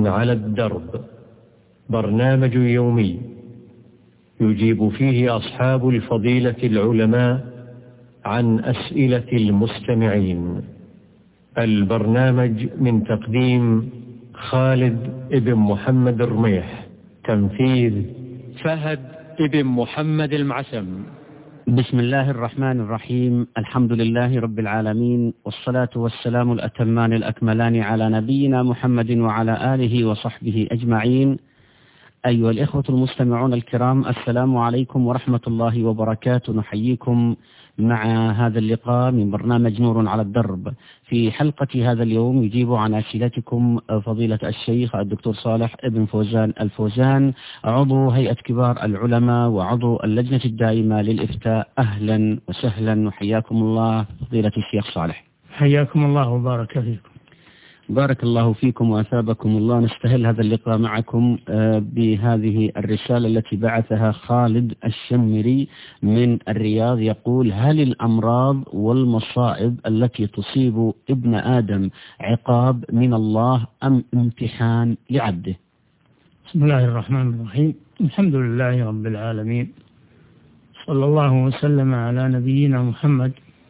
على الدرب، برنامج يومي يجيب فيه أصحاب الفضيلة العلماء عن أسئلة المستمعين. البرنامج من تقديم خالد ابن محمد الرميح، تنفيذ فهد ابن محمد المعسم. بسم الله الرحمن الرحيم. الحمد لله رب العالمين، والصلاة والسلام الأتمان الأكملان على نبينا محمد وعلى آله وصحبه أجمعين. أيها الإخوة المستمعون الكرام، السلام عليكم ورحمة الله وبركاته. نحييكم مع هذا اللقاء من برنامج نور على الدرب. في حلقة هذا اليوم يجيب عن أسئلتكم فضيلة الشيخ الدكتور صالح ابن فوزان الفوزان، عضو هيئة كبار العلماء وعضو اللجنة الدائمة للإفتاء. أهلا وسهلا وحياكم الله فضيلة الشيخ صالح. حياكم الله وبارك فيكم. بارك الله فيكم وأثابكم الله. نستهل هذا اللقاء معكم بهذه الرسالة التي بعثها خالد الشمري من الرياض، يقول: هل الأمراض والمصائب التي تصيب ابن آدم عقاب من الله أم امتحان لعبده؟ بسم الله الرحمن الرحيم. الحمد لله رب العالمين، صلى الله وسلم على نبينا محمد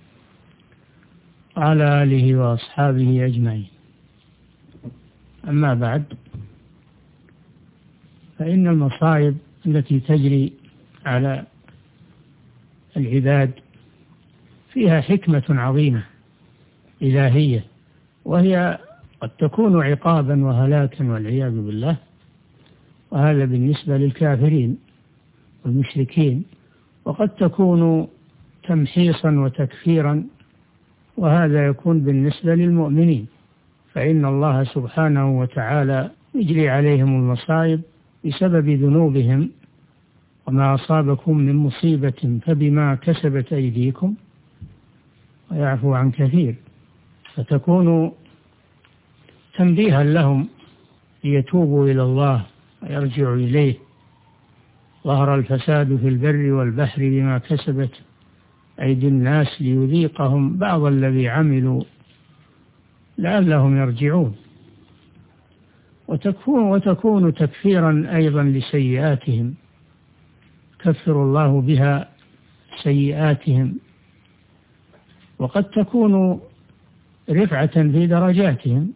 وعلى آله وأصحابه أجمعين. أما بعد، فإن المصائب التي تجري على العباد فيها حكمة عظيمة إلهية، وهي قد تكون عقابا وهلاكا والعياذ بالله، وهذا بالنسبة للكافرين والمشركين، وقد تكون تمحيصا وتكفيرا، وهذا يكون بالنسبة للمؤمنين، فإن الله سبحانه وتعالى يجري عليهم المصائب بسبب ذنوبهم، وما أصابكم من مصيبة فبما كسبت أيديكم ويعفو عن كثير، فتكون تنبيها لهم ليتوبوا إلى الله ويرجعوا إليه. ظهر الفساد في البر والبحر بما كسبت أيدي الناس ليذيقهم بعض الذي عملوا لعلهم يرجعون. وتكون تكفيرا أيضا لسيئاتهم، كفر الله بها سيئاتهم، وقد تكون رفعة في درجاتهم،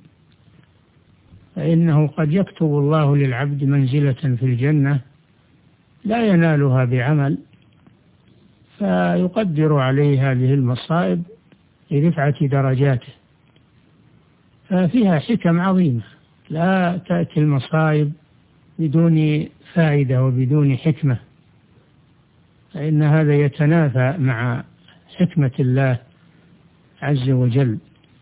فإنه قد يكتب الله للعبد منزلة في الجنة لا ينالها بعمل، فيقدر عليه هذه المصائب لرفعة درجاته، ففيها حكم عظيمة. لا تأتي المصائب بدون فائدة وبدون حكمة، فإن هذا يتنافى مع حكمة الله عز وجل،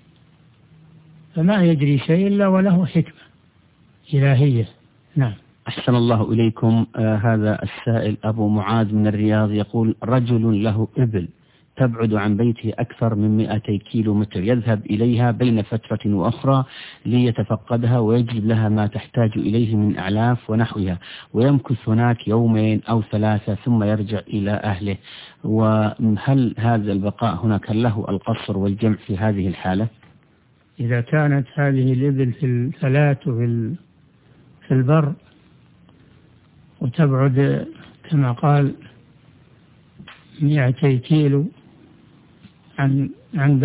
فما يجري شيء إلا وله حكمة إلهية. نعم. أحسن الله إليكم. هذا السائل أبو معاذ من الرياض يقول: رجل له إبل تبعد عن بيته أكثر من 200 كيلو متر، يذهب إليها بين فترة وأخرى ليتفقدها ويجلب لها ما تحتاج إليه من أعلاف ونحوها، ويمكث هناك يومين أو 3 ثم يرجع إلى أهله. وهل هذا البقاء هناك له القصر والجمع في هذه الحالة؟ إذا كانت هذه الإبل في الفلاة في البر وتبعد كما قال 200 كيلو عن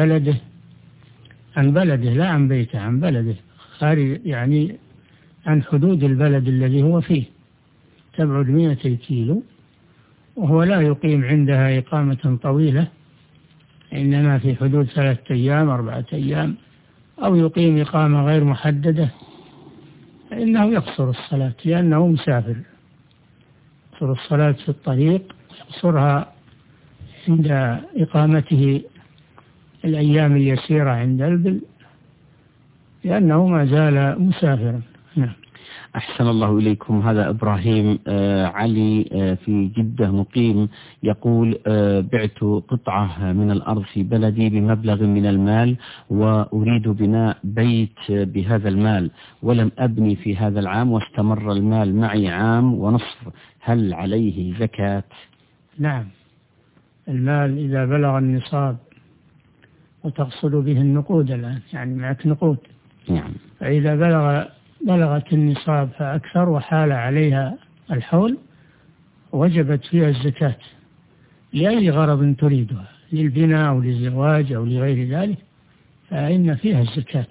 بلده لا عن بيته، عن بلده، خارج يعني عن حدود البلد الذي هو فيه، تبعد 200 كيلو، وهو لا يقيم عندها إقامة طويلة، إنما في حدود 3 أيام 4 أيام، أو يقيم إقامة غير محددة، فإنه يقصر الصلاة لأنه مسافر، يقصر الصلاة في الطريق، يقصرها عند إقامته الأيام اليسيرة عند البل، لأنه ما زال مسافرا. نعم. أحسن الله إليكم. هذا إبراهيم علي في جدة مقيم، يقول: بعت قطعة من الأرض في بلدي بمبلغ من المال، وأريد بناء بيت بهذا المال، ولم أبني في هذا العام، واستمر المال معي عام ونصف، هل عليه زكاة؟ نعم، المال إذا بلغ النصاب، وتقصد به النقود الآن، يعني معك نقود، نعم، فإذا بلغ بلغت النصاب فأكثر وحال عليها الحول وجبت فيها الزكاة لأي غرض تريدها، للبناء أو للزواج أو لغير ذلك، فإن فيها الزكاة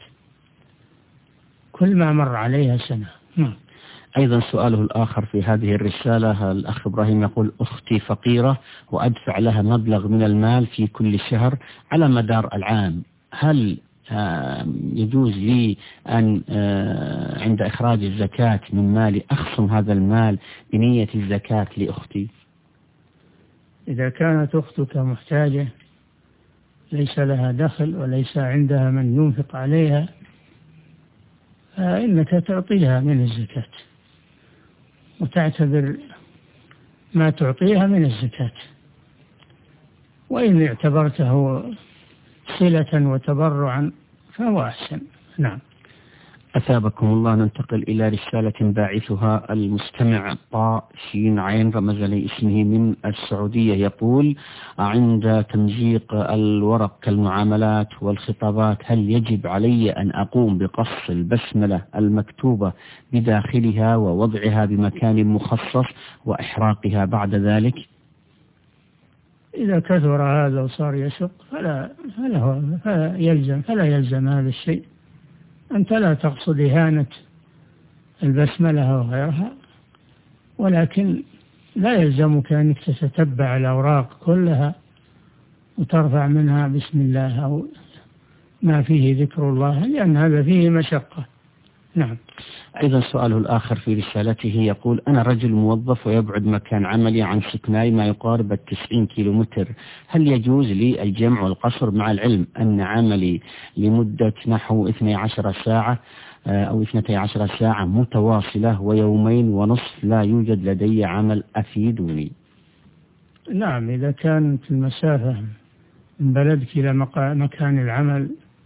كل ما مر عليها سنة. أيضا سؤاله الآخر في هذه الرسالة، الأخ إبراهيم يقول: أختي فقيرة وأدفع لها مبلغ من المال في كل شهر على مدار العام، هل يجوز لي أن عند إخراج الزكاة من مالي أخصم هذا المال بنية الزكاة لأختي؟ إذا كانت أختك محتاجة ليس لها دخل وليس عندها من ينفق عليها فإنك تعطيها من الزكاة وتعتبر ما تعطيها من الزكاة، وإن اعتبرته صلة وتبرعا فهو أحسن. نعم. أثابكم الله. ننتقل إلى رسالة باعثها المستمع طاء شين عين رمز لي اسمه من السعودية، يقول: عند تمزيق الورق كالمعاملات والخطابات هل يجب علي أن أقوم بقص البسملة المكتوبة بداخلها ووضعها بمكان مخصص وإحراقها بعد ذلك؟ إذا كثر هذا وصار يشق فلا يلزم هذا الشيء. أنت لا تقصد إهانة البسملة وغيرها، ولكن لا يلزمك أنك تتتبع الأوراق كلها وترفع منها بسم الله أو ما فيه ذكر الله، لأن هذا فيه مشقة. نعم. أيضا سؤاله الآخر في رسالته يقول: أنا رجل موظف ويبعد مكان عملي عن سكناي ما يقارب 90 كيلومتر، هل يجوز لي الجمع والقصر مع العلم أن عملي لمدة نحو 12 ساعة أو 12 ساعة متواصلة ويومين ونصف لا يوجد لدي عمل، أفيدوني؟ نعم، إذا كانت المسافة من بلدك إلى مكان العمل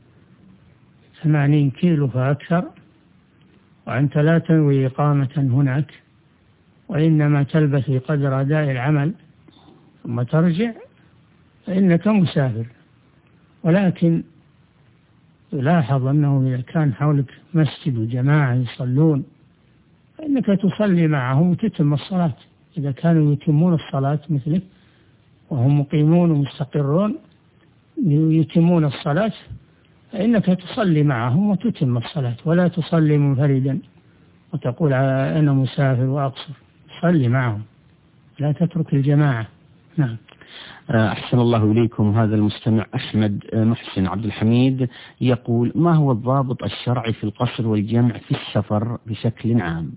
80 كيلو فأكثر وأنت لا تنوي إقامة هناك وإنما تلبث قدر أداء العمل ثم ترجع فإنك مسافر، ولكن يلاحظ أنه إذا كان حولك مسجد وجماعة يصلون فإنك تصلي معهم وتتم الصلاة. إذا كانوا يتمون الصلاة مثلك وهم مقيمون ومستقرون يتمون الصلاة فإنك تصلي معهم وتتم الصلاة، ولا تصلي منفردا وتقول أنا مسافر وأقصر. صلي معهم، لا تترك الجماعة. نعم. أحسن الله إليكم. هذا المستمع أحمد محسن عبد الحميد يقول: ما هو الضابط الشرعي في القصر والجمع في السفر بشكل عام؟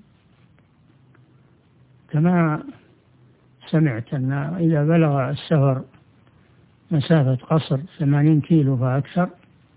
كما سمعت أن إذا بلغ السفر مسافة قصر 80 كيلو فأكثر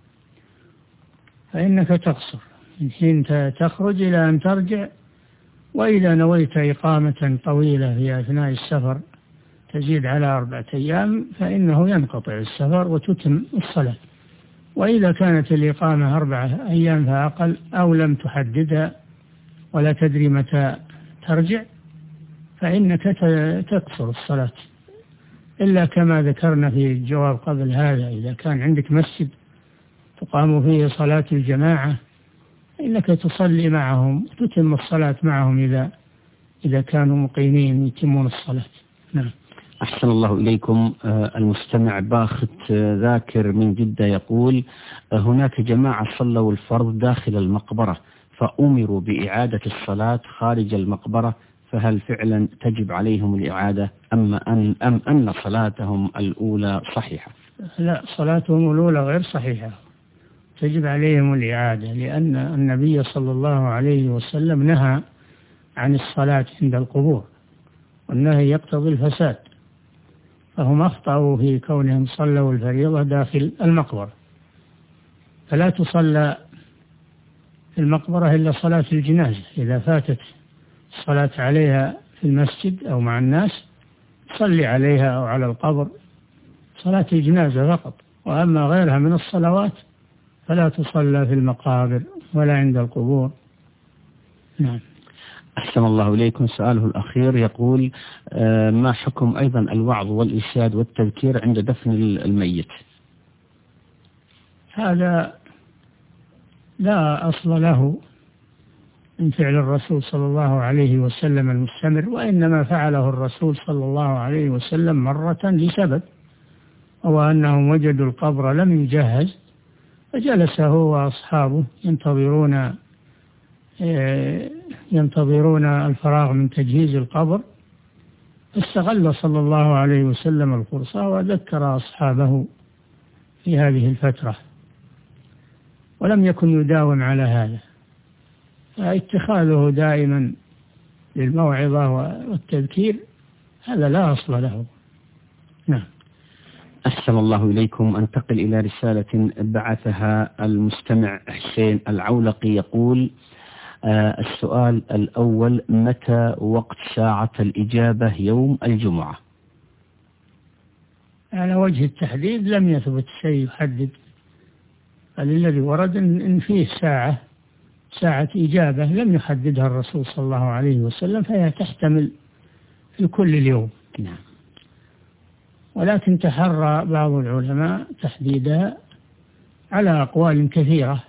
فإنك تقصر من حين تخرج إلى أن ترجع، وإذا نويت إقامة طويلة في أثناء السفر تزيد على 4 أيام فإنه ينقطع السفر وتتم الصلاة. وإذا كانت الإقامة 4 أيام فأقل أو لم تحددها ولا تدري متى ترجع فإنك تقصر الصلاة، إلا كما ذكرنا في الجواب قبل هذا، إذا كان عندك مسجد تقام فيه صلاة الجماعة إنك تصلي معهم وتتم الصلاة معهم إذا كانوا مقيمين يتمون الصلاة. نعم. أحسن الله إليكم. المستمع باخت ذاكر من جدة يقول: هناك جماعة صلوا الفرض داخل المقبرة فأمروا بإعادة الصلاة خارج المقبرة، فهل فعلا تجب عليهم الإعادة أم أن صلاتهم الأولى صحيحة؟ لا، صلاتهم الأولى غير صحيحة، تجب عليهم الإعادة، لأن النبي صلى الله عليه وسلم نهى عن الصلاة عند القبور، والنهي يقتضي الفساد، فهم أخطأوا في كونهم صلوا الفريضة داخل المقبرة، فلا تصلى في المقبرة إلا صلاة الجنازة. إذا فاتت الصلاة عليها في المسجد أو مع الناس صلي عليها أو على القبر صلاة الجنازة فقط، وأما غيرها من الصلوات فلا تصلى في المقابر ولا عند القبور. نعم. أحسن الله إليكم. سؤاله الأخير يقول: ما حكم أيضا الوعظ والإرشاد والتذكير عند دفن الميت؟ هذا لا أصل له من فعل الرسول صلى الله عليه وسلم المستمر، وإنما فعله الرسول صلى الله عليه وسلم مرة لسبب، هو أنهم وجدوا القبر لم يجهز، فجلس هو وأصحابه ينتظرون الفراغ من تجهيز القبر، استغل صلى الله عليه وسلم الفرصة وذكر أصحابه في هذه الفترة، ولم يكن يداوم على هذا، فاتخاذه دائما للموعظة والتذكير هذا لا أصل له. نعم. أحسن الله إليكم. أنتقل إلى رسالة بعثها المستمع حسين العولقي، يقول السؤال الأول: متى وقت ساعة الإجابة يوم الجمعة؟ على وجه التحديد لم يثبت شيء يحدد، الذي ورد إن فيه ساعة إجابة لم يحددها الرسول صلى الله عليه وسلم، فهي تحتمل في كل اليوم. نعم. ولكن تحرى بعض العلماء تحديدها على أقوال كثيرة،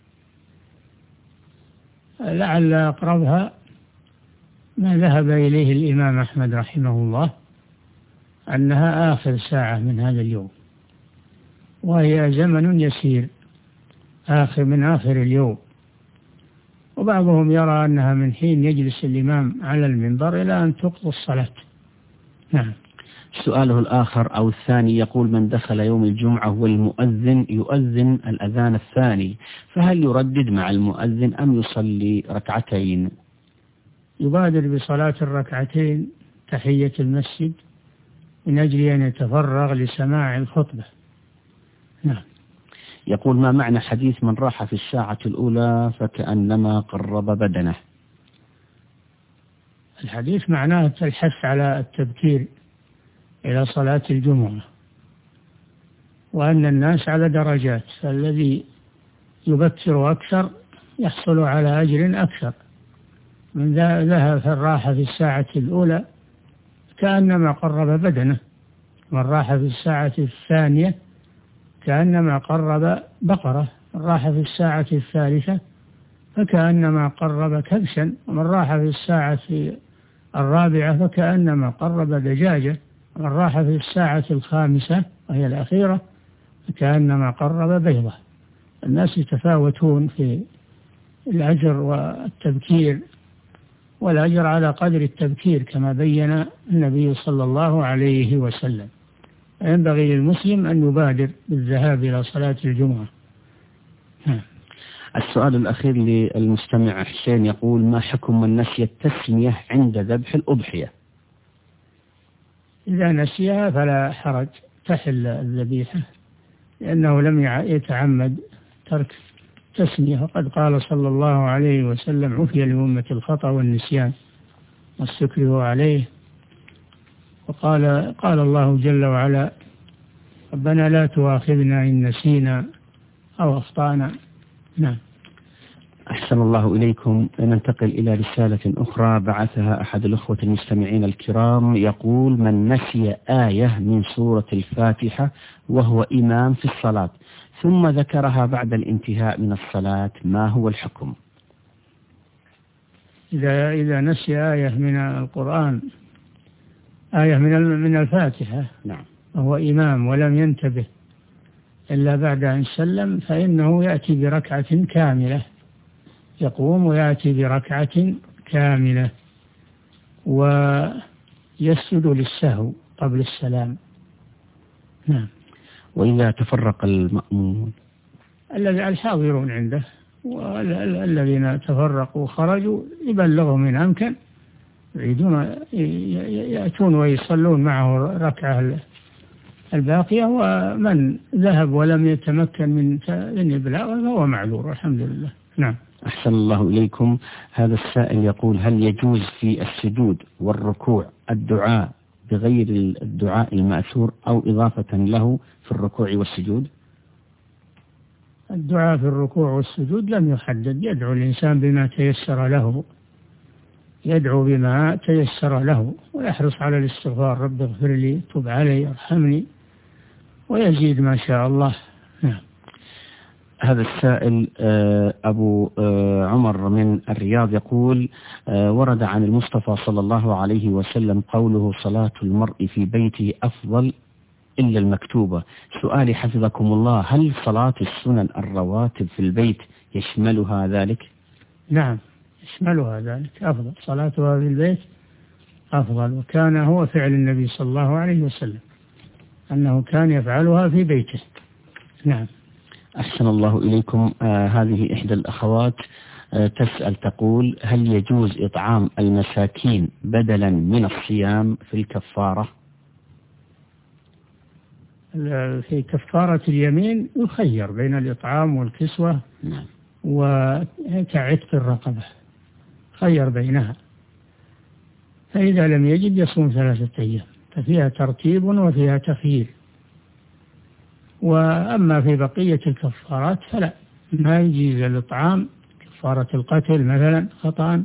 لعل أقربها ما ذهب إليه الإمام أحمد رحمه الله، أنها آخر ساعة من هذا اليوم، وهي زمن يسير من آخر اليوم، وبعضهم يرى أنها من حين يجلس الإمام على المنبر إلى أن تقضى الصلاة. نعم. سؤاله الآخر أو الثاني يقول: من دخل يوم الجمعة والمؤذن يؤذن الأذان الثاني، فهل يردد مع المؤذن أم يصلي ركعتين؟ يبادر بصلاة الركعتين تحية المسجد من أجل أن يتفرغ لسماع الخطبة. نعم. يقول: ما معنى حديث من راح في الساعة الأولى فكأنما قرب بدنه؟ الحديث معناه الحث على التبكير إلى صلاة الجمعة، وأن الناس على درجات، فالذي يبكر أكثر يحصل على أجر أكثر، من ذهب الراحة في الساعة الأولى كأنما قرب بدنه، من راح في الساعة الثانية كأنما قرب بقرة، من راح في الساعة الثالثة فكأنما قرب كبشا، ومن راح في الساعة الرابعة فكأنما قرب دجاجة، من راح في الساعة الخامسة وهي الأخيرة فكأنما قرب بيضة. الناس يتفاوتون في الأجر والتبكير، والأجر على قدر التبكير كما بين النبي صلى الله عليه وسلم. ينبغي للمسلم أن يبادر بالذهاب إلى صلاة الجمعة. السؤال الأخير للمستمع حسين يقول: ما حكم من نسي التسمية عند ذبح الأضحية؟ إذا نسيها فلا حرج، تحل الذبيحة، لأنه لم يتعمد ترك تسمية، وقد قال صلى الله عليه وسلم: عفي لأمة الخطأ والنسيان والسكر عليه. وقال الله جل وعلا: ربنا لا تؤاخذنا إن نسينا أو أخطأنا. نعم. أحسن الله إليكم. ننتقل إلى رسالة أخرى بعثها أحد الأخوة المستمعين الكرام، يقول: من نسي آية من سورة الفاتحة وهو إمام في الصلاة ثم ذكرها بعد الانتهاء من الصلاة، ما هو الحكم؟ إذا نسي آية من القرآن، آية من الفاتحة، نعم، وهو إمام ولم ينتبه إلا بعد أن سلم، فإنه يأتي بركعة كاملة، يقوم ويأتي بركعة كاملة ويسجد للسهو قبل السلام. نعم. وإذا تفرق المأمون، الحاضرون عنده والذين تفرقوا وخرجوا يبلغهم إن أمكن، يأتون ويصلون معه ركعة الباقية، ومن ذهب ولم يتمكن من الإبلاغ فهو معذور الحمد لله. نعم. أحسن الله إليكم. هذا السائل يقول: هل يجوز في السجود والركوع الدعاء بغير الدعاء المأثور أو إضافة له في الركوع والسجود؟ الدعاء في الركوع والسجود لم يحدد، يدعو الإنسان بما تيسر له، يدعو بما تيسر له، ويحرص على الاستغفار: رب اغفر لي، تب علي، ارحمني، ويزيد ما شاء الله. نعم. هذا السائل أبو عمر من الرياض يقول ورد عن المصطفى صلى الله عليه وسلم قوله صلاة المرء في بيته أفضل إلا المكتوبة. سؤالي حفظكم الله، هل صلاة السنن الرواتب في البيت يشملها ذلك؟ نعم يشملها ذلك، أفضل صلاتها في البيت أفضل، وكان هو فعل النبي صلى الله عليه وسلم أنه كان يفعلها في بيته. نعم. أحسن الله إليكم. هذه إحدى الأخوات تسأل تقول هل يجوز إطعام المساكين بدلا من الصيام في الكفارة؟ في كفارة اليمين يخير بين الإطعام والكسوة وتعتق الرقبة، خير بينها، فإذا لم يجد يصوم 3 أيام، ففيها ترتيب وفيها تخيير. وأما في بقية الكفارات فلا، ما يجيز الإطعام، كفارة القتل مثلا خطأ،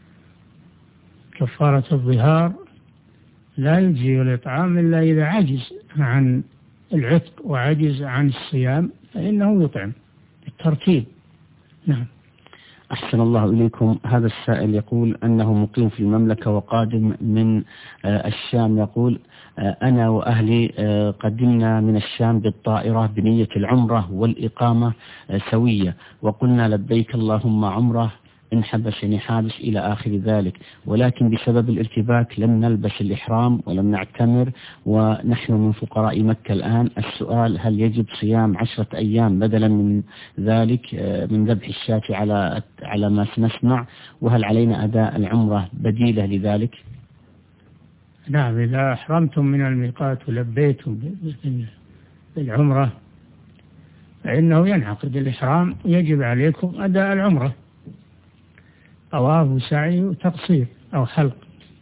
كفارة الظهار لا يجزي الإطعام إلا إذا عجز عن العتق وعجز عن الصيام فإنه يطعم بالترتيب. نعم. أحسن الله إليكم. هذا السائل يقول أنه مقيم في المملكة وقادم من الشام، يقول أنا وأهلي قدمنا من الشام بالطائرة بنية العمرة والإقامة سوية، وقلنا لبيك اللهم عمرة إن حبسني حابس إلى آخر ذلك، ولكن بسبب الارتباك لم نلبس الإحرام ولم نعتمر، ونحن من فقراء مكة الآن. السؤال، هل يجب صيام 10 أيام بدلا من ذلك من ذبح الشاة على ما سنسمع، وهل علينا أداء العمرة بديلة لذلك؟ نعم، إذا أحرمتم من الميقات ولبيتم بالعمرة فإنه ينعقد الإحرام، يجب عليكم أداء العمرة، طواف وسعي وتقصير أو حلق.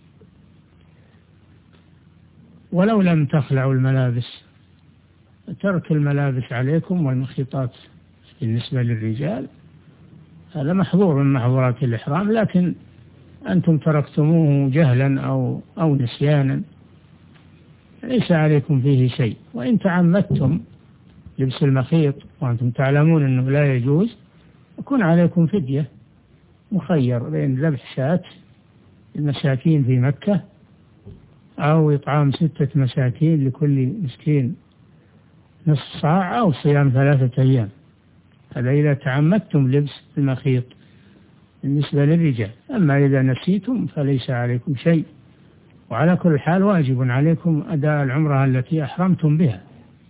ولو لم تخلعوا الملابس، ترك الملابس عليكم والمخيطات بالنسبة للرجال هذا محظور من محظورات الإحرام، لكن أنتم تركتموه جهلا أو نسيانا ليس عليكم فيه شيء. وإن تعمدتم لبس المخيط وأنتم تعلمون أنه لا يجوز يكون عليكم فدية، مخير بين ذبح شاة المساكين في مكة أو إطعام 6 مساكين لكل مسكين نصف صاع أو صيام 3 أيام. هذا إذا تعمدتم لبس المخيط بالنسبة للرجال. أما إذا نسيتم فليس عليكم شيء، وعلى كل حال واجب عليكم أداء العمرة التي أحرمتم بها،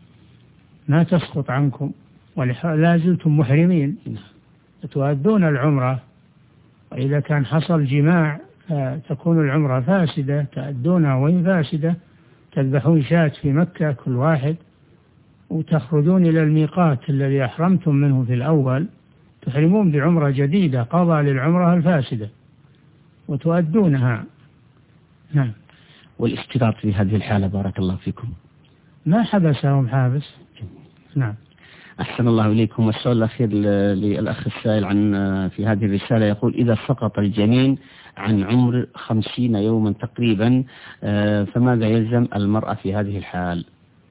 ما تسقط عنكم ولا زلتم محرمين، تؤدون العمرة. وإذا كان حصل جماع تكون العمرة فاسدة، تأدونها وهي فاسدة، تذبحون شاة في مكة كل واحد وتخرجون إلى الميقات الذي أحرمتم منه في الأول، تحرمون بعمرة جديدة قضاء للعمرة الفاسدة وتؤدونها. نعم. والاشتراط في هذه الحالة بارك الله فيكم؟ ما حبسهم حابس. نعم. أحسن الله إليكم. والسؤال الأخير للأخ السائل عن في هذه الرسالة يقول إذا سقط الجنين عن عمر 50 يوما تقريبا فماذا يلزم المرأة في هذه الحال؟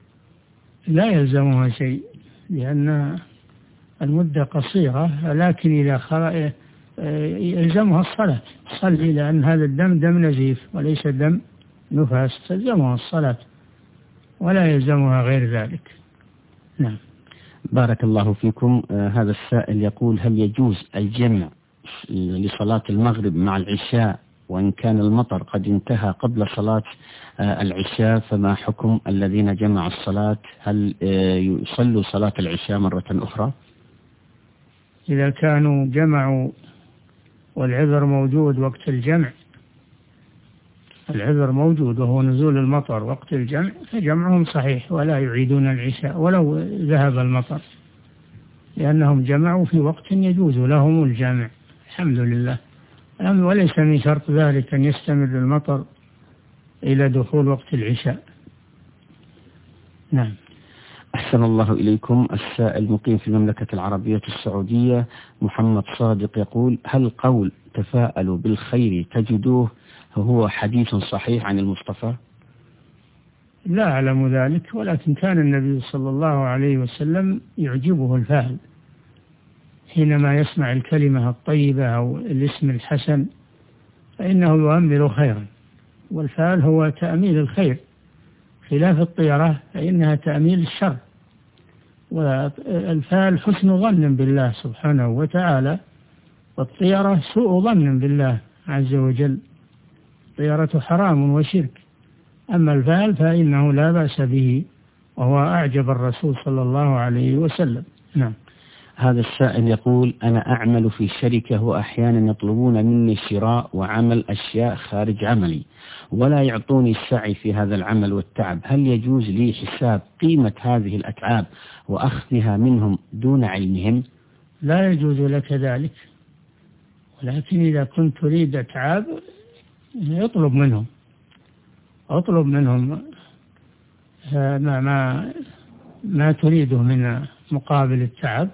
لا يلزمها شيء لأن المدة قصيرة، لكن إذا يلزمها الصلاة، تصلي، لأن هذا الدم دم نزيف وليس دم نفاس، تلزمها الصلاة ولا يلزمها غير ذلك. نعم. بارك الله فيكم. هذا السائل يقول هل يجوز الجمع لصلاة المغرب مع العشاء وإن كان المطر قد انتهى قبل صلاة العشاء، فما حكم الذين جمعوا الصلاة؟ هل يصلوا صلاة العشاء مرة أخرى؟ إذا كانوا جمعوا والعذر موجود وقت الجمع، العذر موجود وهو نزول المطر وقت الجمع، فجمعهم صحيح ولا يعيدون العشاء ولو ذهب المطر، لأنهم جمعوا في وقت يجوز لهم الجمع. الحمد لله. وليس من شرط ذلك أن يستمر المطر إلى دخول وقت العشاء. نعم. أحسن الله إليكم. السائل مقيم في المملكة العربية السعودية محمد صادق يقول هل قول تفاءلوا بالخير تجدوه هو حديث صحيح عن المصطفى؟ لا أعلم ذلك، ولكن كان النبي صلى الله عليه وسلم يعجبه الفعل، حينما يسمع الكلمة الطيبة أو الاسم الحسن فإنه يؤمل خيرا، والفال هو تأميل الخير، خلاف الطيرة فإنها تأميل الشر. والفال حسن ظن بالله سبحانه وتعالى، والطيرة سوء ظن بالله عز وجل، الطيرة حرام وشرك. أما الفال فإنه لا بأس به، وهو أعجب الرسول صلى الله عليه وسلم. نعم. هذا السائل يقول: أنا أعمل في شركة وأحيانا يطلبون مني شراء وعمل أشياء خارج عملي ولا يعطوني السعي في هذا العمل والتعب، هل يجوز لي حساب قيمة هذه الأتعاب وأخذها منهم دون علمهم؟ لا يجوز لك ذلك، ولكن إذا كنت تريد أتعاب اطلب منهم ما تريده من مقابل التعب،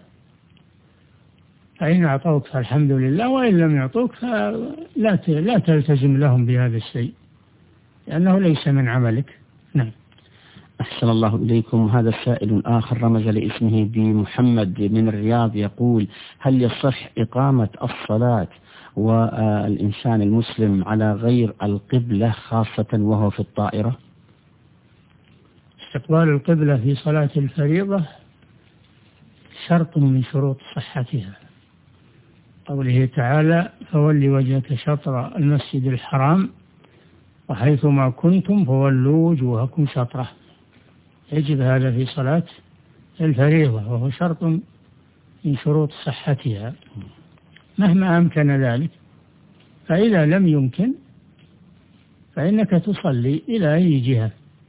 فإن أعطوك فالحمد لله، وإن لم يعطوك فلا تلتزم لهم بهذا الشيء، لأنه ليس من عملك. نعم. أحسن الله إليكم. هذا سائل آخر رمز لاسمه بمحمد من الرياض يقول: هل يصح إقامة الصلاة والإنسان المسلم على غير القبلة خاصة وهو في الطائرة؟ استقبال القبلة في صلاة الفريضة شرط من شروط صحتها، قوله تعالى: فول وجهك شطر المسجد الحرام وحيثما كنتم فولوا وجوهكم شطره. يجب هذا في صلاة الفريضة، وهو شرط من شروط صحتها مهما أمكن ذلك. فإذا لم يمكن فإنك تصلي إلى أي جهة،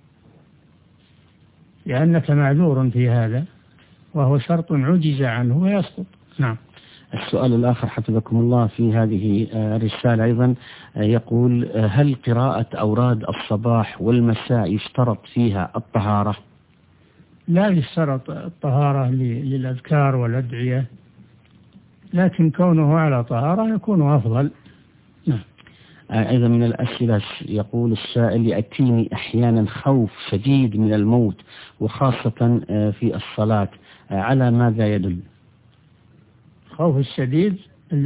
لأنك معذور في هذا، وهو شرط عجز عنه ويسقط. نعم. السؤال الآخر حفظكم الله في هذه الرسالة أيضا يقول: هل قراءة أوراد الصباح والمساء يشترط فيها الطهارة؟ لا يشترط الطهارة للأذكار والأدعية، لكن كونه على طهارة يكون أفضل. نعم. أيضا من الأسئلة يقول السائل: يأتيني أحيانا خوف شديد من الموت وخاصة في الصلاة، على ماذا يدل؟ الخوف الشديد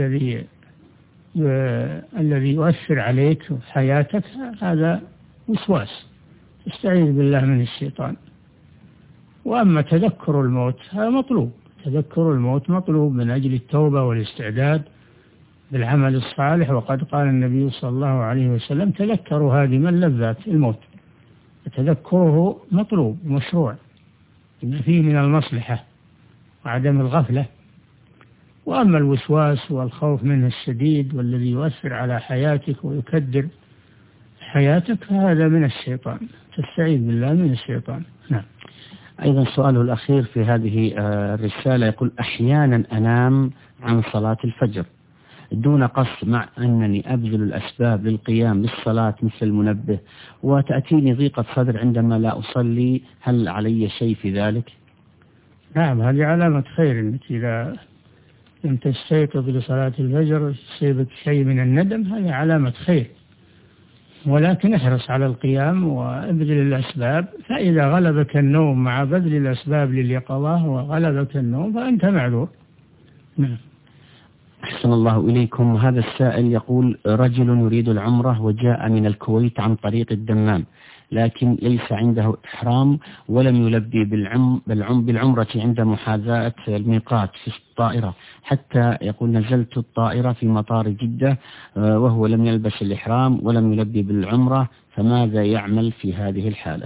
الذي يؤثر عليك وحياتك هذا وسواس، استعيذ بالله من الشيطان. وأما تذكر الموت هذا مطلوب، تذكر الموت مطلوب من أجل التوبة والاستعداد بالعمل الصالح. وقد قال النبي صلى الله عليه وسلم: تذكروا هادم اللذات الموت، فتذكره مطلوب مشروع، إن فيه من المصلحة وعدم الغفلة. وأما الوسواس والخوف منه الشديد والذي يؤثر على حياتك ويكدر حياتك فهذا من الشيطان، تستعيذ بالله من الشيطان. نعم. أيضا سؤاله الأخير في هذه الرسالة يقول: أحيانا أنام عن صلاة الفجر دون قصد، مع أنني أبذل الأسباب للقيام بالصلاة مثل المنبه، وتأتيني ضيقة صدر عندما لا أصلي، هل علي شيء في ذلك؟ نعم، هذه علامة خير، أنك إذا لم تستيقظ لصلاة الفجر يصيبك شيء من الندم، هذه علامة خير، ولكن احرص على القيام وابذل الأسباب. فإذا غلبك النوم مع بذل الأسباب لليقظة وغلبك النوم فأنت معذور. نعم. أحسن الله إليكم. هذا السائل يقول: رجل يريد العمرة وجاء من الكويت عن طريق الدمام، لكن ليس عنده إحرام ولم يلبي بالعمرة عند محاذاة الميقات في الطائرة، حتى يقول نزلت الطائرة في مطار جدة وهو لم يلبس الإحرام ولم يلبي بالعمرة، فماذا يعمل في هذه الحالة؟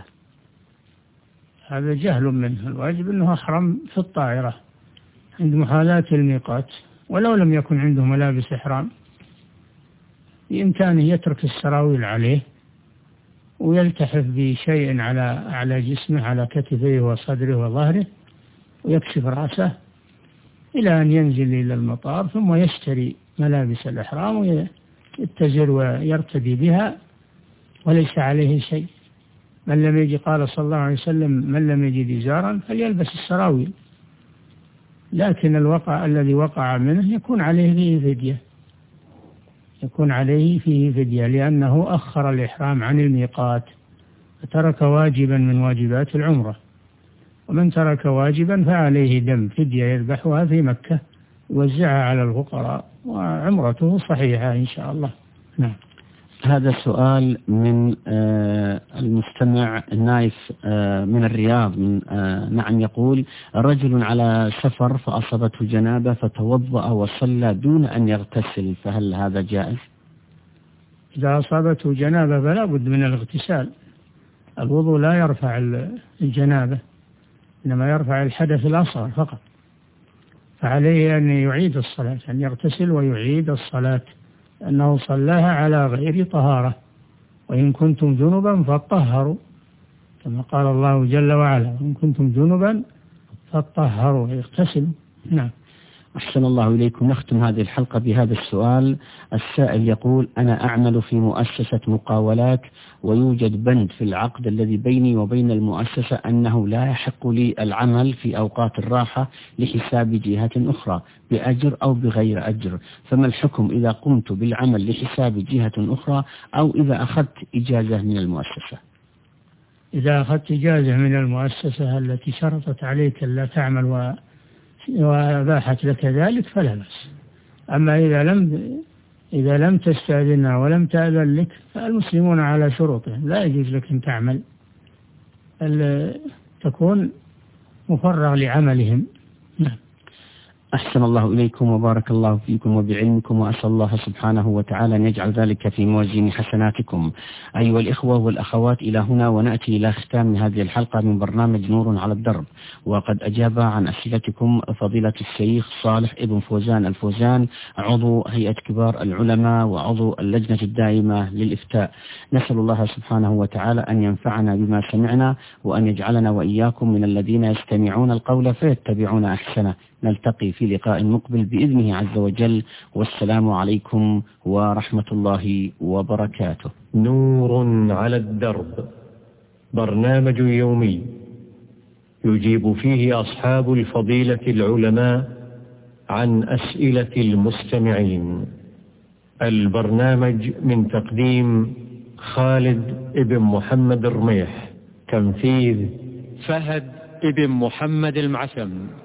هذا جهل منه، الواجب أنه أحرم في الطائرة عند محاذاة الميقات، ولو لم يكن عنده ملابس إحرام بإمكانه يترك السراويل عليه ويلتحف بشيء على جسمه، على كتفيه وصدره وظهره، ويكشف رأسه إلى أن ينزل إلى المطار، ثم يشتري ملابس الإحرام ويتزر ويرتدي بها وليس عليه شيء. من لم يجد، قال صلى الله عليه وسلم: من لم يجد إزارا فليلبس السراويل. لكن الوقع الذي وقع منه يكون عليه فيه فدية، لأنه أخر الإحرام عن الميقات فترك واجبا من واجبات العمرة، ومن ترك واجبا فعليه دم فدية يذبحها في مكة يوزعها على الفقراء، وعمرته صحيحة إن شاء الله. نعم. هذا سؤال من المستمع نايف من الرياض. نعم، يقول: رجل على سفر فأصابته جنابة فتوضأ وصلى دون أن يغتسل، فهل هذا جائز؟ إذا أصابته جنابة فلا بد من الاغتسال. الوضوء لا يرفع الجنابة، إنما يرفع الحدث الأصغر فقط، فعليه أن يعيد الصلاة، أن يغتسل ويعيد الصلاة، أنه صلاها على غير طهارة. وإن كنتم جنبا فاطهروا، كما قال الله جل وعلا: إن كنتم جنبا فاطهروا، يغتسلوا. نعم. أحسن الله إليكم. نختم هذه الحلقة بهذا السؤال. السائل يقول: أنا أعمل في مؤسسة مقاولات، ويوجد بند في العقد الذي بيني وبين المؤسسة أنه لا يحق لي العمل في أوقات الراحة لحساب جهة أخرى بأجر أو بغير أجر، فما الحكم إذا قمت بالعمل لحساب جهة أخرى أو إذا أخذت إجازة من المؤسسة؟ إذا أخذت إجازة من المؤسسة التي شرطت عليك ألا تعمل وأباحت لك ذلك فلا بأس. أما إذا لم تستأذنها ولم تأذن لك فالمسلمون على شروطهم، لا يجوز لك أن تعمل، تكون مفرغ لعملهم. نعم. أحسن الله إليكم وبارك الله فيكم وبعلمكم، وأسأل الله سبحانه وتعالى أن يجعل ذلك في موازين حسناتكم. أيها الإخوة والأخوات، إلى هنا ونأتي إلى ختام هذه الحلقة من برنامج نور على الدرب، وقد أجاب عن أسئلتكم فضيلة الشيخ صالح ابن فوزان الفوزان، عضو هيئة كبار العلماء وعضو اللجنة الدائمة للإفتاء. نسأل الله سبحانه وتعالى أن ينفعنا بما سمعنا، وأن يجعلنا وإياكم من الذين يستمعون القول فيتبعون أحسنه. نلتقي في لقاء مقبل بإذنه عز وجل، والسلام عليكم ورحمة الله وبركاته. نور على الدرب، برنامج يومي يجيب فيه أصحاب الفضيلة العلماء عن أسئلة المستمعين. البرنامج من تقديم خالد ابن محمد الرميح، تنفيذ فهد ابن محمد المعسم.